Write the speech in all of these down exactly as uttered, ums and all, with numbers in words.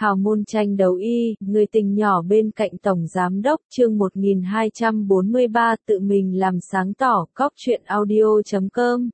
Hào môn tranh đấu y, người tình nhỏ bên cạnh Tổng Giám đốc, chương một nghìn hai trăm bốn mươi ba, tự mình làm sáng tỏ, cóc truyện audio chấm com.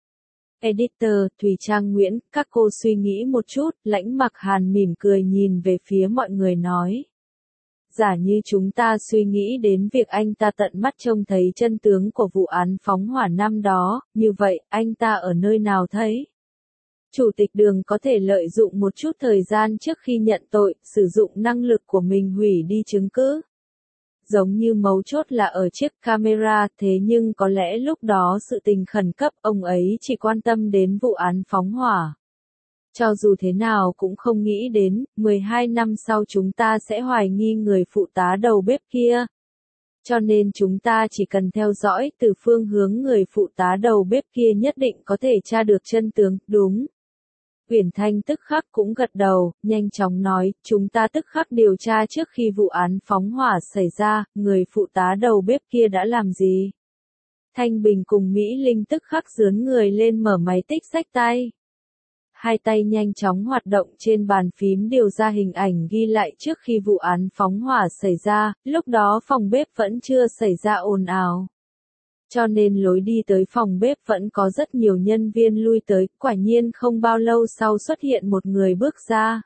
Editor, Thùy Trang Nguyễn, các cô suy nghĩ một chút, Lãnh Mặc Hàn mỉm cười nhìn về phía mọi người nói. Giả như chúng ta suy nghĩ đến việc anh ta tận mắt trông thấy chân tướng của vụ án phóng hỏa năm đó, như vậy, anh ta ở nơi nào thấy? Chủ tịch Đường có thể lợi dụng một chút thời gian trước khi nhận tội, sử dụng năng lực của mình hủy đi chứng cứ. Giống như mấu chốt là ở chiếc camera, thế nhưng có lẽ lúc đó sự tình khẩn cấp, ông ấy chỉ quan tâm đến vụ án phóng hỏa. Cho dù thế nào cũng không nghĩ đến, mười hai năm sau chúng ta sẽ hoài nghi người phụ tá đầu bếp kia. Cho nên chúng ta chỉ cần theo dõi từ phương hướng người phụ tá đầu bếp kia nhất định có thể tra được chân tướng, đúng. Uyển Thanh tức khắc cũng gật đầu, nhanh chóng nói, chúng ta tức khắc điều tra trước khi vụ án phóng hỏa xảy ra, người phụ tá đầu bếp kia đã làm gì. Thanh Bình cùng Mỹ Linh tức khắc dướn người lên mở máy tích xách tay. Hai tay nhanh chóng hoạt động trên bàn phím điều ra hình ảnh ghi lại trước khi vụ án phóng hỏa xảy ra, lúc đó phòng bếp vẫn chưa xảy ra ồn ào. Cho nên lối đi tới phòng bếp vẫn có rất nhiều nhân viên lui tới, quả nhiên không bao lâu sau xuất hiện một người bước ra.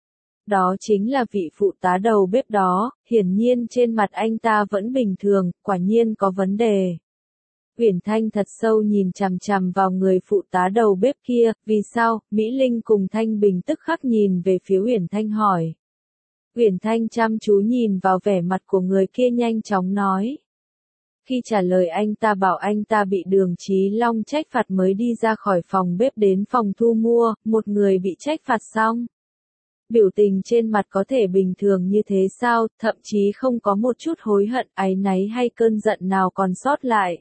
Đó chính là vị phụ tá đầu bếp đó, hiển nhiên trên mặt anh ta vẫn bình thường, quả nhiên có vấn đề. Uyển Thanh thật sâu nhìn chằm chằm vào người phụ tá đầu bếp kia, vì sao? Mỹ Linh cùng Thanh Bình tức khắc nhìn về phía Uyển Thanh hỏi. Uyển Thanh chăm chú nhìn vào vẻ mặt của người kia nhanh chóng nói. Khi trả lời anh ta bảo anh ta bị Đường Chí Long trách phạt mới đi ra khỏi phòng bếp đến phòng thu mua, một người bị trách phạt xong. Biểu tình trên mặt có thể bình thường như thế sao, thậm chí không có một chút hối hận, áy náy hay cơn giận nào còn sót lại.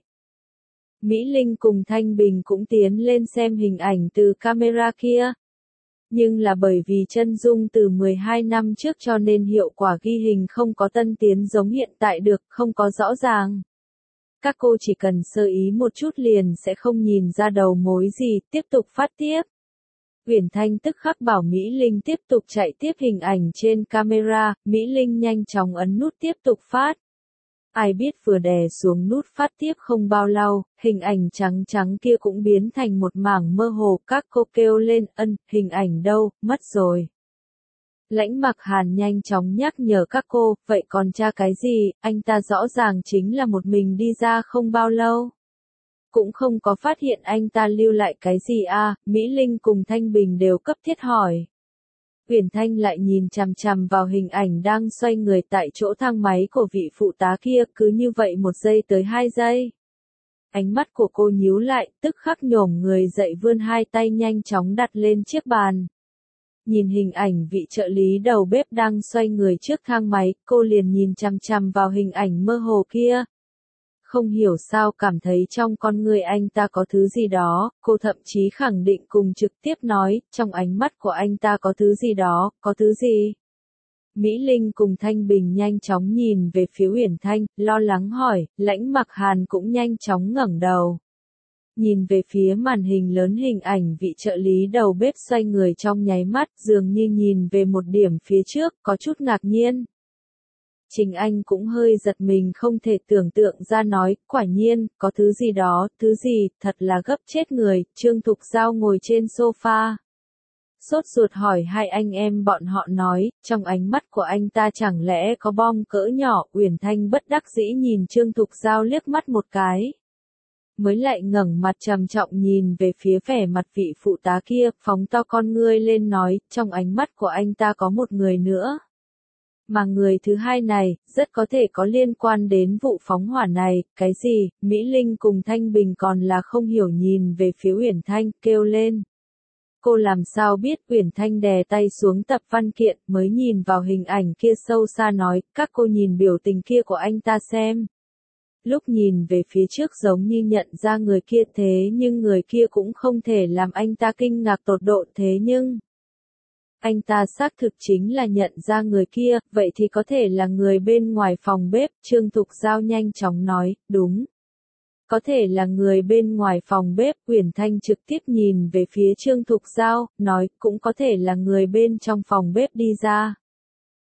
Mỹ Linh cùng Thanh Bình cũng tiến lên xem hình ảnh từ camera kia. Nhưng là bởi vì chân dung từ mười hai năm trước cho nên hiệu quả ghi hình không có tân tiến giống hiện tại được, không có rõ ràng. Các cô chỉ cần sơ ý một chút liền sẽ không nhìn ra đầu mối gì, tiếp tục phát tiếp. Uyển Thanh tức khắc bảo Mỹ Linh tiếp tục chạy tiếp hình ảnh trên camera, Mỹ Linh nhanh chóng ấn nút tiếp tục phát. Ai biết vừa đè xuống nút phát tiếp không bao lâu, hình ảnh trắng trắng kia cũng biến thành một mảng mơ hồ, các cô kêu lên, ân, hình ảnh đâu, mất rồi. Lãnh Mặc Hàn nhanh chóng nhắc nhở các cô, vậy còn tra cái gì, anh ta rõ ràng chính là một mình đi ra không bao lâu. Cũng không có phát hiện anh ta lưu lại cái gì à, Mỹ Linh cùng Thanh Bình đều cấp thiết hỏi. Uyển Thanh lại nhìn chằm chằm vào hình ảnh đang xoay người tại chỗ thang máy của vị phụ tá kia, cứ như vậy một giây tới hai giây. Ánh mắt của cô nhíu lại, tức khắc nhổm người dậy vươn hai tay nhanh chóng đặt lên chiếc bàn. Nhìn hình ảnh vị trợ lý đầu bếp đang xoay người trước thang máy, cô liền nhìn chằm chằm vào hình ảnh mơ hồ kia. Không hiểu sao cảm thấy trong con người anh ta có thứ gì đó, cô thậm chí khẳng định cùng trực tiếp nói, trong ánh mắt của anh ta có thứ gì đó, có thứ gì? Mỹ Linh cùng Thanh Bình nhanh chóng nhìn về phía Uyển Thanh, lo lắng hỏi, Lãnh Mặc Hàn cũng nhanh chóng ngẩng đầu. Nhìn về phía màn hình lớn hình ảnh vị trợ lý đầu bếp xoay người trong nháy mắt, dường như nhìn về một điểm phía trước, có chút ngạc nhiên. Chính anh cũng hơi giật mình không thể tưởng tượng ra nói, quả nhiên, có thứ gì đó, thứ gì, thật là gấp chết người, Trương Thục Giao ngồi trên sofa. Sốt ruột hỏi hai anh em bọn họ nói, trong ánh mắt của anh ta chẳng lẽ có bom cỡ nhỏ, Uyển Thanh bất đắc dĩ nhìn Trương Thục Giao liếc mắt một cái. Mới lại ngẩng mặt trầm trọng nhìn về phía vẻ mặt vị phụ tá kia, phóng to con ngươi lên nói, trong ánh mắt của anh ta có một người nữa. Mà người thứ hai này, rất có thể có liên quan đến vụ phóng hỏa này, cái gì, Mỹ Linh cùng Thanh Bình còn là không hiểu nhìn về phía Uyển Thanh, kêu lên. Cô làm sao biết, Uyển Thanh đè tay xuống tập văn kiện, mới nhìn vào hình ảnh kia sâu xa nói, các cô nhìn biểu tình kia của anh ta xem. Lúc nhìn về phía trước giống như nhận ra người kia thế nhưng người kia cũng không thể làm anh ta kinh ngạc tột độ thế nhưng. Anh ta xác thực chính là nhận ra người kia, vậy thì có thể là người bên ngoài phòng bếp, Trương Thục Giao nhanh chóng nói, đúng. Có thể là người bên ngoài phòng bếp, Uyển Thanh trực tiếp nhìn về phía Trương Thục Giao, nói, cũng có thể là người bên trong phòng bếp đi ra.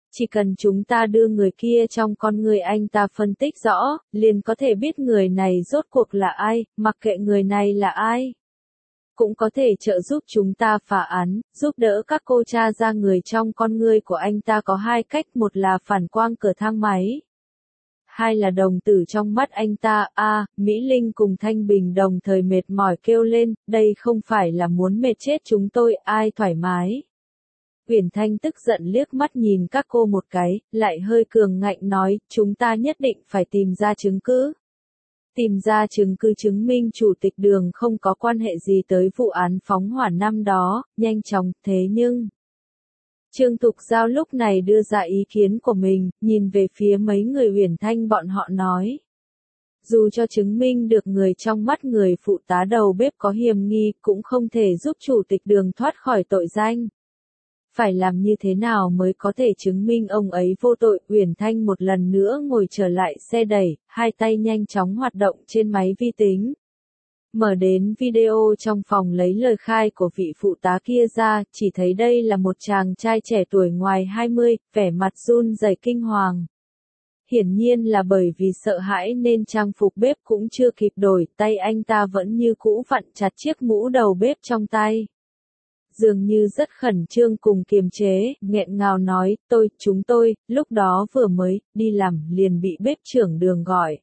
Chỉ cần chúng ta đưa người kia trong con người anh ta phân tích rõ, liền có thể biết người này rốt cuộc là ai, mặc kệ người này là ai. Cũng có thể trợ giúp chúng ta phá án, giúp đỡ các cô tra ra người trong con người của anh ta có hai cách, một là phản quang cửa thang máy. Hai là đồng tử trong mắt anh ta. A, à, Mỹ Linh cùng Thanh Bình đồng thời mệt mỏi kêu lên, đây không phải là muốn mệt chết chúng tôi, ai thoải mái. Uyển Thanh tức giận liếc mắt nhìn các cô một cái, lại hơi cường ngạnh nói, chúng ta nhất định phải tìm ra chứng cứ. Tìm ra chứng cứ chứng minh chủ tịch Đường không có quan hệ gì tới vụ án phóng hỏa năm đó, nhanh chóng, thế nhưng... Trương Thục Giao lúc này đưa ra ý kiến của mình, nhìn về phía mấy người Uyển Thanh bọn họ nói. Dù cho chứng minh được người trong mắt người phụ tá đầu bếp có hiểm nghi, cũng không thể giúp chủ tịch Đường thoát khỏi tội danh. Phải làm như thế nào mới có thể chứng minh ông ấy vô tội? Uyển Thanh một lần nữa ngồi trở lại xe đẩy, hai tay nhanh chóng hoạt động trên máy vi tính. Mở đến video trong phòng lấy lời khai của vị phụ tá kia ra, chỉ thấy đây là một chàng trai trẻ tuổi ngoài hai mươi, vẻ mặt run rẩy kinh hoàng. Hiển nhiên là bởi vì sợ hãi nên trang phục bếp cũng chưa kịp đổi, tay anh ta vẫn như cũ vặn chặt chiếc mũ đầu bếp trong tay. Dường như rất khẩn trương cùng kiềm chế, nghẹn ngào nói, tôi, chúng tôi, lúc đó vừa mới, đi làm, liền bị bếp trưởng Đường gọi.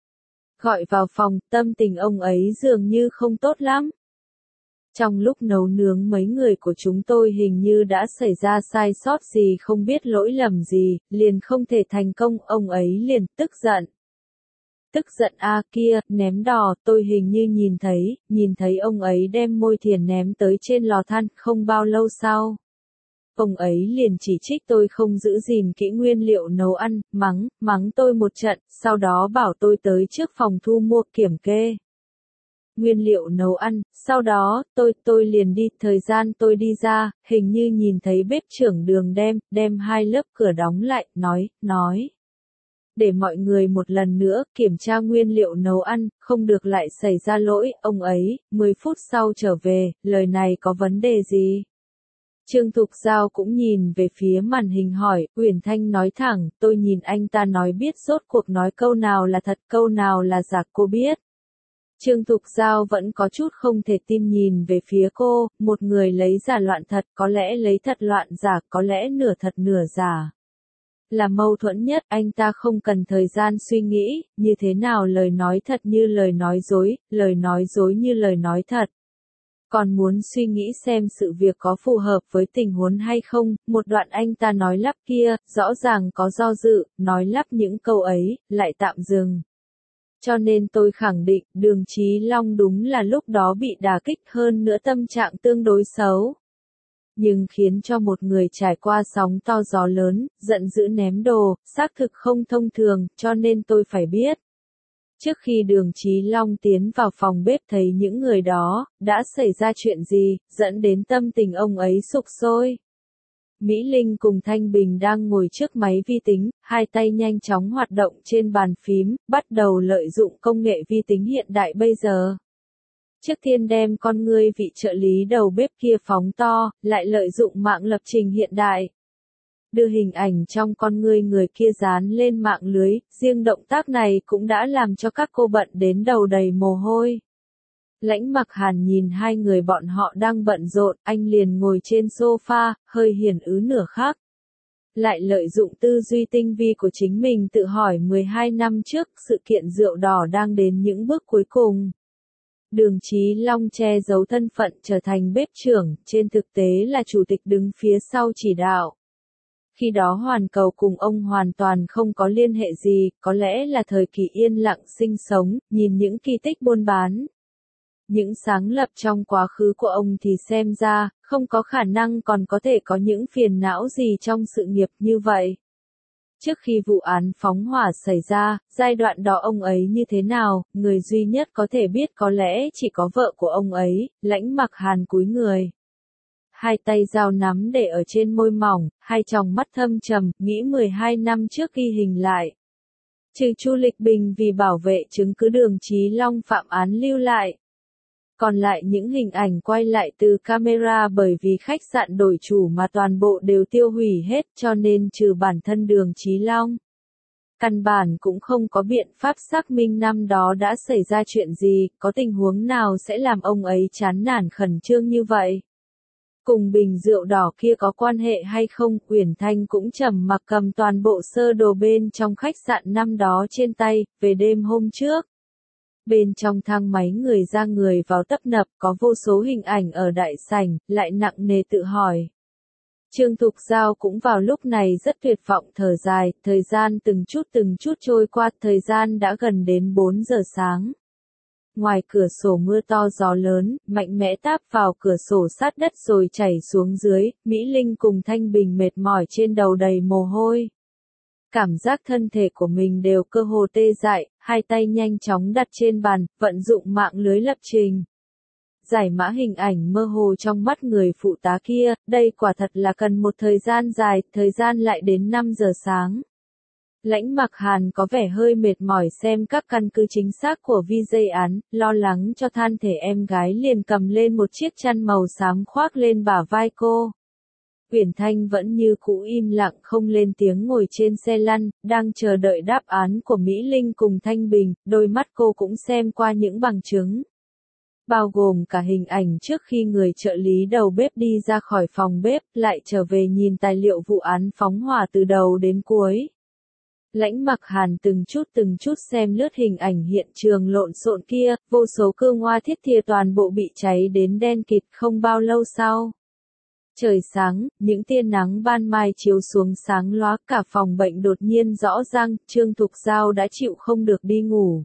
Gọi vào phòng, tâm tình ông ấy dường như không tốt lắm. Trong lúc nấu nướng mấy người của chúng tôi hình như đã xảy ra sai sót gì không biết lỗi lầm gì, liền không thể thành công, ông ấy liền tức giận. Tức giận a à, kia, ném đò, tôi hình như nhìn thấy, nhìn thấy ông ấy đem môi thiền ném tới trên lò than, không bao lâu sau. Ông ấy liền chỉ trích tôi không giữ gìn kỹ nguyên liệu nấu ăn, mắng, mắng tôi một trận, sau đó bảo tôi tới trước phòng thu mua kiểm kê nguyên liệu nấu ăn, sau đó, tôi, tôi liền đi, thời gian tôi đi ra, hình như nhìn thấy bếp trưởng Đường đem, đem hai lớp cửa đóng lại, nói, nói. Để mọi người một lần nữa kiểm tra nguyên liệu nấu ăn, không được lại xảy ra lỗi, ông ấy, mười phút sau trở về, lời này có vấn đề gì? Trương Thục Giao cũng nhìn về phía màn hình hỏi, Uyển Thanh nói thẳng, tôi nhìn anh ta nói biết rốt cuộc nói câu nào là thật, câu nào là giả, cô biết. Trương Thục Giao vẫn có chút không thể tin nhìn về phía cô, một người lấy giả loạn thật, có lẽ lấy thật loạn giả, có lẽ nửa thật nửa giả. Là mâu thuẫn nhất, anh ta không cần thời gian suy nghĩ, như thế nào lời nói thật như lời nói dối, lời nói dối như lời nói thật. Còn muốn suy nghĩ xem sự việc có phù hợp với tình huống hay không, một đoạn anh ta nói lắp kia, rõ ràng có do dự, nói lắp những câu ấy, lại tạm dừng. Cho nên tôi khẳng định, Đường Chí Long đúng là lúc đó bị đả kích, hơn nữa tâm trạng tương đối xấu. Nhưng khiến cho một người trải qua sóng to gió lớn, giận dữ ném đồ, xác thực không thông thường, cho nên tôi phải biết. Trước khi Đường Chí Long tiến vào phòng bếp thấy những người đó, đã xảy ra chuyện gì, dẫn đến tâm tình ông ấy sục sôi. Mỹ Linh cùng Thanh Bình đang ngồi trước máy vi tính, hai tay nhanh chóng hoạt động trên bàn phím, bắt đầu lợi dụng công nghệ vi tính hiện đại bây giờ. Trước tiên đem con ngươi vị trợ lý đầu bếp kia phóng to, lại lợi dụng mạng lập trình hiện đại. Đưa hình ảnh trong con ngươi người kia dán lên mạng lưới, riêng động tác này cũng đã làm cho các cô bận đến đầu đầy mồ hôi. Lãnh Mặc Hàn nhìn hai người bọn họ đang bận rộn, anh liền ngồi trên sofa, hơi hiển ứ nửa khắc. Lại lợi dụng tư duy tinh vi của chính mình tự hỏi mười hai năm trước, sự kiện rượu đỏ đang đến những bước cuối cùng. Đường Chí Long che giấu thân phận trở thành bếp trưởng, trên thực tế là chủ tịch đứng phía sau chỉ đạo. Khi đó Hoàn Cầu cùng ông hoàn toàn không có liên hệ gì, có lẽ là thời kỳ yên lặng sinh sống, nhìn những kỳ tích buôn bán. Những sáng lập trong quá khứ của ông thì xem ra, không có khả năng còn có thể có những phiền não gì trong sự nghiệp như vậy. Trước khi vụ án phóng hỏa xảy ra, giai đoạn đó ông ấy như thế nào, người duy nhất có thể biết có lẽ chỉ có vợ của ông ấy, Lãnh Mặc Hàn cúi người. Hai tay dao nắm để ở trên môi mỏng, hai tròng mắt thâm trầm, nghĩ mười hai năm trước ghi hình lại. Trừ Chu Lịch Bình vì bảo vệ chứng cứ Đường Chí Long phạm án lưu lại. Còn lại những hình ảnh quay lại từ camera bởi vì khách sạn đổi chủ mà toàn bộ đều tiêu hủy hết cho nên trừ bản thân Đường Chí Long. Căn bản cũng không có biện pháp xác minh năm đó đã xảy ra chuyện gì, có tình huống nào sẽ làm ông ấy chán nản khẩn trương như vậy. Cùng bình rượu đỏ kia có quan hệ hay không, Uyển Thanh cũng trầm mặc cầm toàn bộ sơ đồ bên trong khách sạn năm đó trên tay, về đêm hôm trước. Bên trong thang máy người ra người vào tấp nập, có vô số hình ảnh ở đại sảnh, lại nặng nề tự hỏi. Trương Thục Giao cũng vào lúc này rất tuyệt vọng thở dài, thời gian từng chút từng chút trôi qua, thời gian đã gần đến bốn giờ sáng. Ngoài cửa sổ mưa to gió lớn, mạnh mẽ táp vào cửa sổ sát đất rồi chảy xuống dưới, Mỹ Linh cùng Thanh Bình mệt mỏi trên đầu đầy mồ hôi. Cảm giác thân thể của mình đều cơ hồ tê dại, hai tay nhanh chóng đặt trên bàn, vận dụng mạng lưới lập trình. Giải mã hình ảnh mơ hồ trong mắt người phụ tá kia, đây quả thật là cần một thời gian dài, thời gian lại đến năm giờ sáng. Lãnh Mặc Hàn có vẻ hơi mệt mỏi xem các căn cứ chính xác của vi dây án, lo lắng cho than thể em gái liền cầm lên một chiếc chăn màu xám khoác lên bả vai cô. Uyển Thanh vẫn như cũ im lặng không lên tiếng ngồi trên xe lăn, đang chờ đợi đáp án của Mỹ Linh cùng Thanh Bình, đôi mắt cô cũng xem qua những bằng chứng. Bao gồm cả hình ảnh trước khi người trợ lý đầu bếp đi ra khỏi phòng bếp, lại trở về nhìn tài liệu vụ án phóng hỏa từ đầu đến cuối. Lãnh Mặc Hàn từng chút từng chút xem lướt hình ảnh hiện trường lộn xộn kia, vô số cương hoa thiết thìa toàn bộ bị cháy đến đen kịt không bao lâu sau. Trời sáng, những tia nắng ban mai chiếu xuống sáng lóa, cả phòng bệnh đột nhiên rõ ràng, Trương Thục Giao đã chịu không được đi ngủ.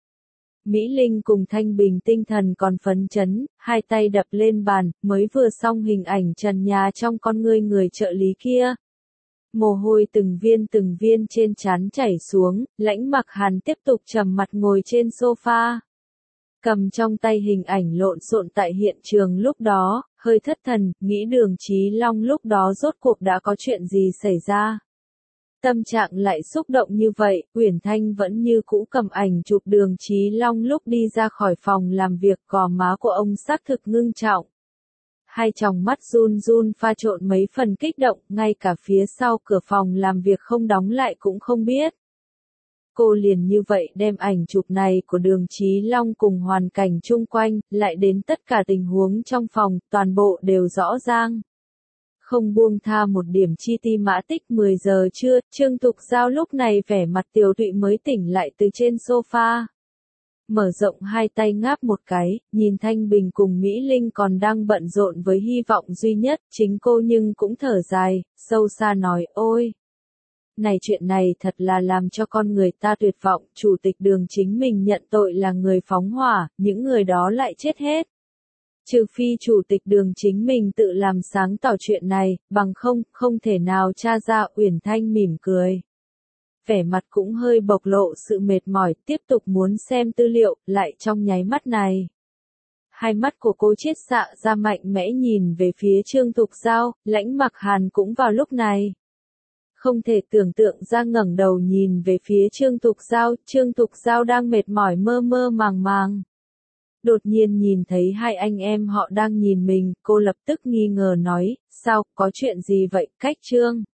Mỹ Linh cùng Thanh Bình tinh thần còn phấn chấn, hai tay đập lên bàn, mới vừa xong hình ảnh trần nhà trong con ngươi người trợ lý kia. Mồ hôi từng viên từng viên trên trán chảy xuống, Lãnh Mặc Hàn tiếp tục trầm mặt ngồi trên sofa. Cầm trong tay hình ảnh lộn xộn tại hiện trường lúc đó, hơi thất thần, nghĩ Đường Chí Long lúc đó rốt cuộc đã có chuyện gì xảy ra. Tâm trạng lại xúc động như vậy, Uyển Thanh vẫn như cũ cầm ảnh chụp Đường Chí Long lúc đi ra khỏi phòng làm việc, gò má của ông xác thực ngưng trọng. Hai tròng mắt run run pha trộn mấy phần kích động, ngay cả phía sau cửa phòng làm việc không đóng lại cũng không biết. Cô liền như vậy đem ảnh chụp này của Đường Chí Long cùng hoàn cảnh chung quanh, lại đến tất cả tình huống trong phòng, toàn bộ đều rõ ràng. Không buông tha một điểm chi ti mã tích. Mười giờ trưa, Trương Thục Giao lúc này vẻ mặt tiều tụy mới tỉnh lại từ trên sofa. Mở rộng hai tay ngáp một cái, nhìn Thanh Bình cùng Mỹ Linh còn đang bận rộn với hy vọng duy nhất, chính cô nhưng cũng thở dài, sâu xa nói, ôi! Này chuyện này thật là làm cho con người ta tuyệt vọng, chủ tịch Đường chính mình nhận tội là người phóng hỏa, những người đó lại chết hết. Trừ phi chủ tịch Đường chính mình tự làm sáng tỏ chuyện này, bằng không, không thể nào tra ra. Uyển Thanh mỉm cười. Vẻ mặt cũng hơi bộc lộ sự mệt mỏi, tiếp tục muốn xem tư liệu, lại trong nháy mắt này. Hai mắt của cô chiết xạ ra mạnh mẽ nhìn về phía Trương Thục Giao, Lãnh Mặc Hàn cũng vào lúc này. Không thể tưởng tượng ra ngẩng đầu nhìn về phía Trương Thục Giao, Trương Thục Giao đang mệt mỏi mơ mơ màng màng. Đột nhiên nhìn thấy hai anh em họ đang nhìn mình, cô lập tức nghi ngờ nói, sao, có chuyện gì vậy, cách Trương?